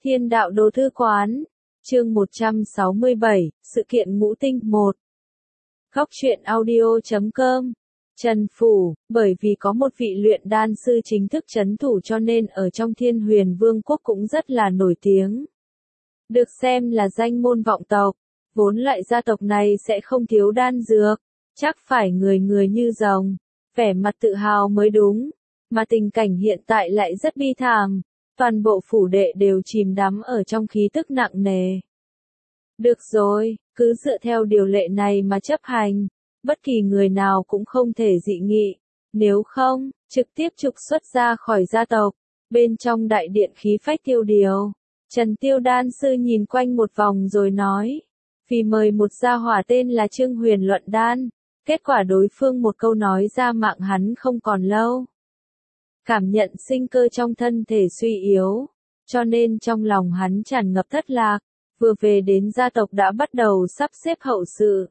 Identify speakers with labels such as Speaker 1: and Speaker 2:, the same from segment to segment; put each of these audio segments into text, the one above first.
Speaker 1: Thiên đạo đồ thư quán, chương 167, sự kiện ngũ tinh 1. Góc truyện audio.com. Trần Phủ, bởi vì có một vị luyện đan sư chính thức trấn thủ cho nên ở trong Thiên Huyền Vương quốc cũng rất là nổi tiếng. Được xem là danh môn vọng tộc, vốn loại gia tộc này sẽ không thiếu đan dược, chắc phải người người như rồng, vẻ mặt tự hào mới đúng, mà tình cảnh hiện tại lại rất bi thảm. Toàn bộ phủ đệ đều chìm đắm ở trong khí tức nặng nề. Được rồi, cứ dựa theo điều lệ này mà chấp hành, bất kỳ người nào cũng không thể dị nghị, nếu không, trực tiếp trục xuất ra khỏi gia tộc. Bên trong đại điện khí phách tiêu điều, Trần Tiêu đan sư nhìn quanh một vòng rồi nói, vì mời một gia hỏa tên là Trương Huyền luận đan, kết quả đối phương một câu nói ra mạng hắn không còn lâu. Cảm nhận sinh cơ trong thân thể suy yếu, cho nên trong lòng hắn tràn ngập thất lạc, vừa về đến gia tộc đã bắt đầu sắp xếp hậu sự.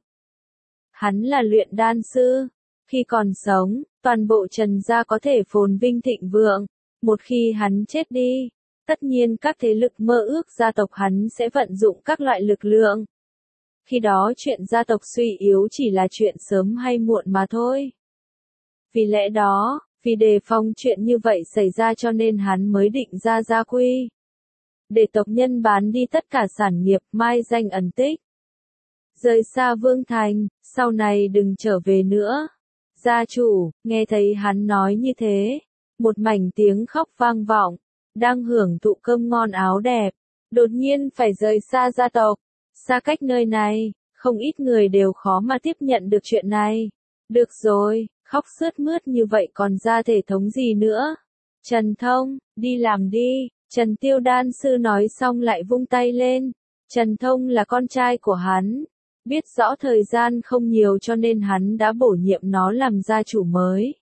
Speaker 1: Hắn là luyện đan sư, khi còn sống, toàn bộ Trần gia có thể phồn vinh thịnh vượng, một khi hắn chết đi, tất nhiên các thế lực mơ ước gia tộc hắn sẽ vận dụng các loại lực lượng. Khi đó chuyện gia tộc suy yếu chỉ là chuyện sớm hay muộn mà thôi. Vì lẽ đó, vì đề phòng chuyện như vậy xảy ra cho nên hắn mới định ra gia quy. Để tộc nhân bán đi tất cả sản nghiệp, mai danh ẩn tích. Rời xa Vương Thành, sau này đừng trở về nữa. Gia chủ, nghe thấy hắn nói như thế, một mảnh tiếng khóc vang vọng, đang hưởng thụ cơm ngon áo đẹp, đột nhiên phải rời xa gia tộc, xa cách nơi này, không ít người đều khó mà tiếp nhận được chuyện này. Được rồi, khóc sướt mướt như vậy còn ra thể thống gì nữa. Trần Thông, đi làm đi, Trần Tiêu đan sư nói xong lại vung tay lên. Trần Thông là con trai của hắn, biết rõ thời gian không nhiều cho nên hắn đã bổ nhiệm nó làm gia chủ mới.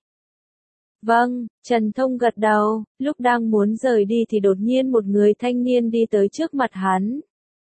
Speaker 1: Vâng, Trần Thông gật đầu, lúc đang muốn rời đi thì đột nhiên một người thanh niên đi tới trước mặt hắn.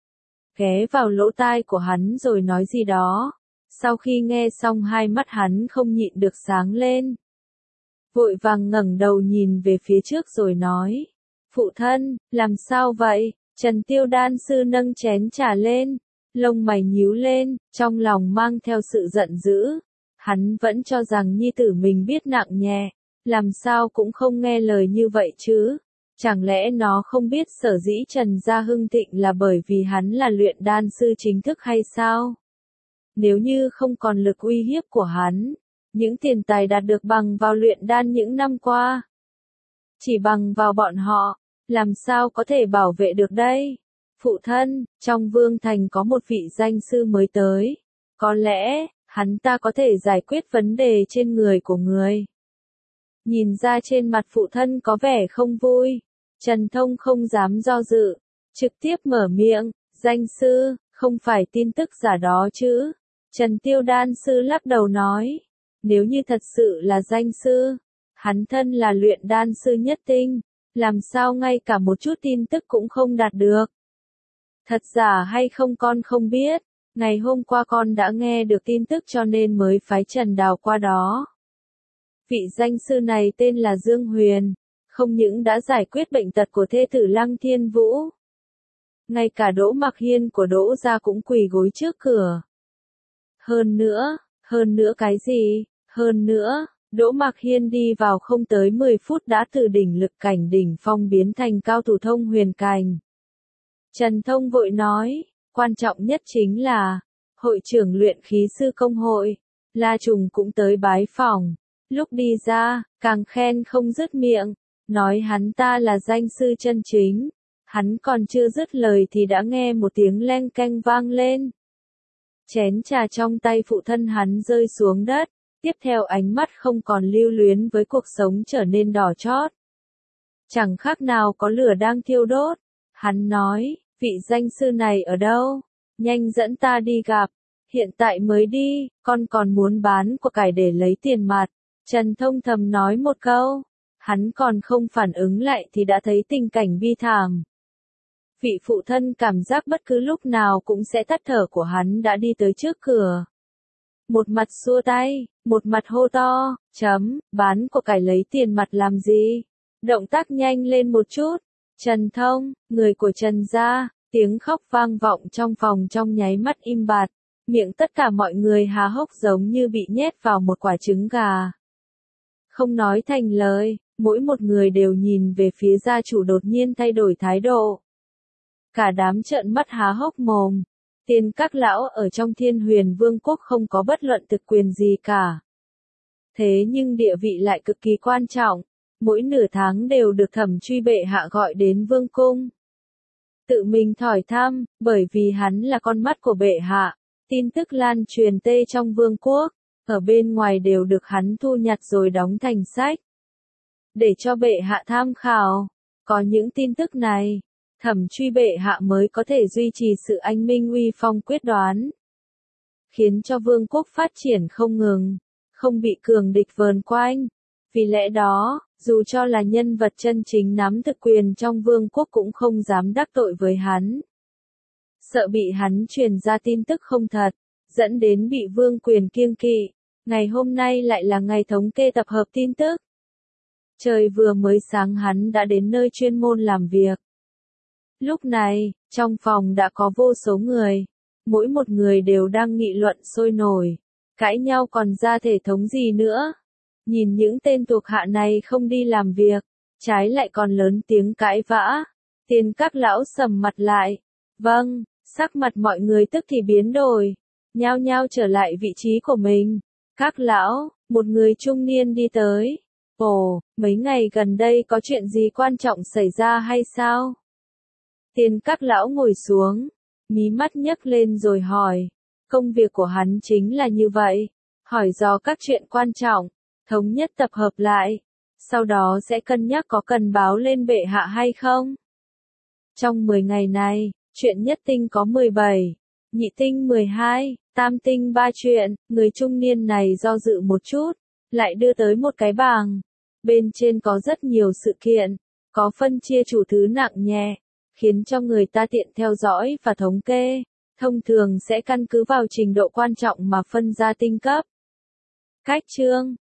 Speaker 1: Ghé vào lỗ tai của hắn rồi nói gì đó. Sau khi nghe xong hai mắt hắn không nhịn được sáng lên. Vội vàng ngẩng đầu nhìn về phía trước rồi nói. Phụ thân, làm sao vậy? Trần Tiêu đan sư nâng chén trà lên, lông mày nhíu lên, trong lòng mang theo sự giận dữ. Hắn vẫn cho rằng nhi tử mình biết nặng nhẹ, làm sao cũng không nghe lời như vậy chứ. Chẳng lẽ nó không biết sở dĩ Trần gia hưng thịnh là bởi vì hắn là luyện đan sư chính thức hay sao? Nếu như không còn lực uy hiếp của hắn, những tiền tài đạt được bằng vào luyện đan những năm qua, chỉ bằng vào bọn họ, làm sao có thể bảo vệ được đây? Phụ thân, trong Vương Thành có một vị danh sư mới tới, có lẽ, hắn ta có thể giải quyết vấn đề trên người của người. Nhìn ra trên mặt phụ thân có vẻ không vui, Trần Thông không dám do dự, trực tiếp mở miệng, danh sư, không phải tin tức giả đó chứ? Trần Tiêu đan sư lắc đầu nói, nếu như thật sự là danh sư, hắn thân là luyện đan sư nhất tinh, làm sao ngay cả một chút tin tức cũng không đạt được. Thật giả hay không con không biết, ngày hôm qua con đã nghe được tin tức cho nên mới phái Trần Đào qua đó. Vị danh sư này tên là Dương Huyền, không những đã giải quyết bệnh tật của thê tử Lăng Thiên Vũ, ngay cả Đỗ Mặc Hiên của Đỗ gia cũng quỳ gối trước cửa. Hơn nữa cái gì? Hơn nữa, Đỗ Mặc Hiên đi vào không tới 10 phút đã từ đỉnh lực cảnh đỉnh phong biến thành cao thủ thông huyền cảnh. Trần Thông vội nói, quan trọng nhất chính là, hội trưởng luyện khí sư công hội, La Trùng cũng tới bái phỏng, lúc đi ra, càng khen không dứt miệng, nói hắn ta là danh sư chân chính. Hắn còn chưa dứt lời thì đã nghe một tiếng leng keng vang lên. Chén trà trong tay phụ thân hắn rơi xuống đất, tiếp theo ánh mắt không còn lưu luyến với cuộc sống trở nên đỏ chót. Chẳng khác nào có lửa đang thiêu đốt. Hắn nói, vị danh sư này ở đâu? Nhanh dẫn ta đi gặp. Hiện tại mới đi, con còn muốn bán của cải để lấy tiền mặt. Trần Thông thầm nói một câu. Hắn còn không phản ứng lại thì đã thấy tình cảnh bi thảm. Vị phụ thân cảm giác bất cứ lúc nào cũng sẽ tắt thở của hắn đã đi tới trước cửa. Một mặt xua tay, một mặt hô to, bán của cải lấy tiền mặt làm gì? Động tác nhanh lên một chút, Trần Thông, người của Trần gia, tiếng khóc vang vọng trong phòng trong nháy mắt im bặt, miệng tất cả mọi người há hốc giống như bị nhét vào một quả trứng gà. Không nói thành lời, mỗi một người đều nhìn về phía gia chủ đột nhiên thay đổi thái độ. Cả đám trợn mắt há hốc mồm. Tiên các lão ở trong Thiên Huyền Vương quốc không có bất luận thực quyền gì cả. Thế nhưng địa vị lại cực kỳ quan trọng, mỗi nửa tháng đều được Thẩm Truy bệ hạ gọi đến vương cung. Tự mình hỏi thăm, bởi vì hắn là con mắt của bệ hạ, tin tức lan truyền tê trong vương quốc, ở bên ngoài đều được hắn thu nhặt rồi đóng thành sách. Để cho bệ hạ tham khảo, có những tin tức này, Thẩm Truy bệ hạ mới có thể duy trì sự anh minh uy phong quyết đoán, khiến cho vương quốc phát triển không ngừng, không bị cường địch vờn quanh. Vì lẽ đó, dù cho là nhân vật chân chính nắm thực quyền trong vương quốc cũng không dám đắc tội với hắn. Sợ bị hắn truyền ra tin tức không thật, dẫn đến bị vương quyền kiêng kỵ. Ngày hôm nay lại là ngày thống kê tập hợp tin tức. Trời vừa mới sáng hắn đã đến nơi chuyên môn làm việc. Lúc này, trong phòng đã có vô số người. Mỗi một người đều đang nghị luận sôi nổi. Cãi nhau còn ra thể thống gì nữa. Nhìn những tên thuộc hạ này không đi làm việc, trái lại còn lớn tiếng cãi vã. Tiên các lão sầm mặt lại. Vâng, sắc mặt mọi người tức thì biến đổi. Nhao nhao trở lại vị trí của mình. Các lão, một người trung niên đi tới. Ồ, mấy ngày gần đây có chuyện gì quan trọng xảy ra hay sao? Tiên các lão ngồi xuống, mí mắt nhấc lên rồi hỏi. Công việc của hắn chính là như vậy, hỏi dò các chuyện quan trọng, thống nhất tập hợp lại, sau đó sẽ cân nhắc có cần báo lên bệ hạ hay không. Trong 10 ngày này, chuyện nhất tinh có 17, nhị tinh 12, tam tinh 3 chuyện, người trung niên này do dự một chút, lại đưa tới một cái bảng. Bên trên có rất nhiều sự kiện, có phân chia chủ thứ nặng nhẹ, khiến cho người ta tiện theo dõi và thống kê. Thông thường sẽ căn cứ vào trình độ quan trọng mà phân ra tinh cấp. Cách chương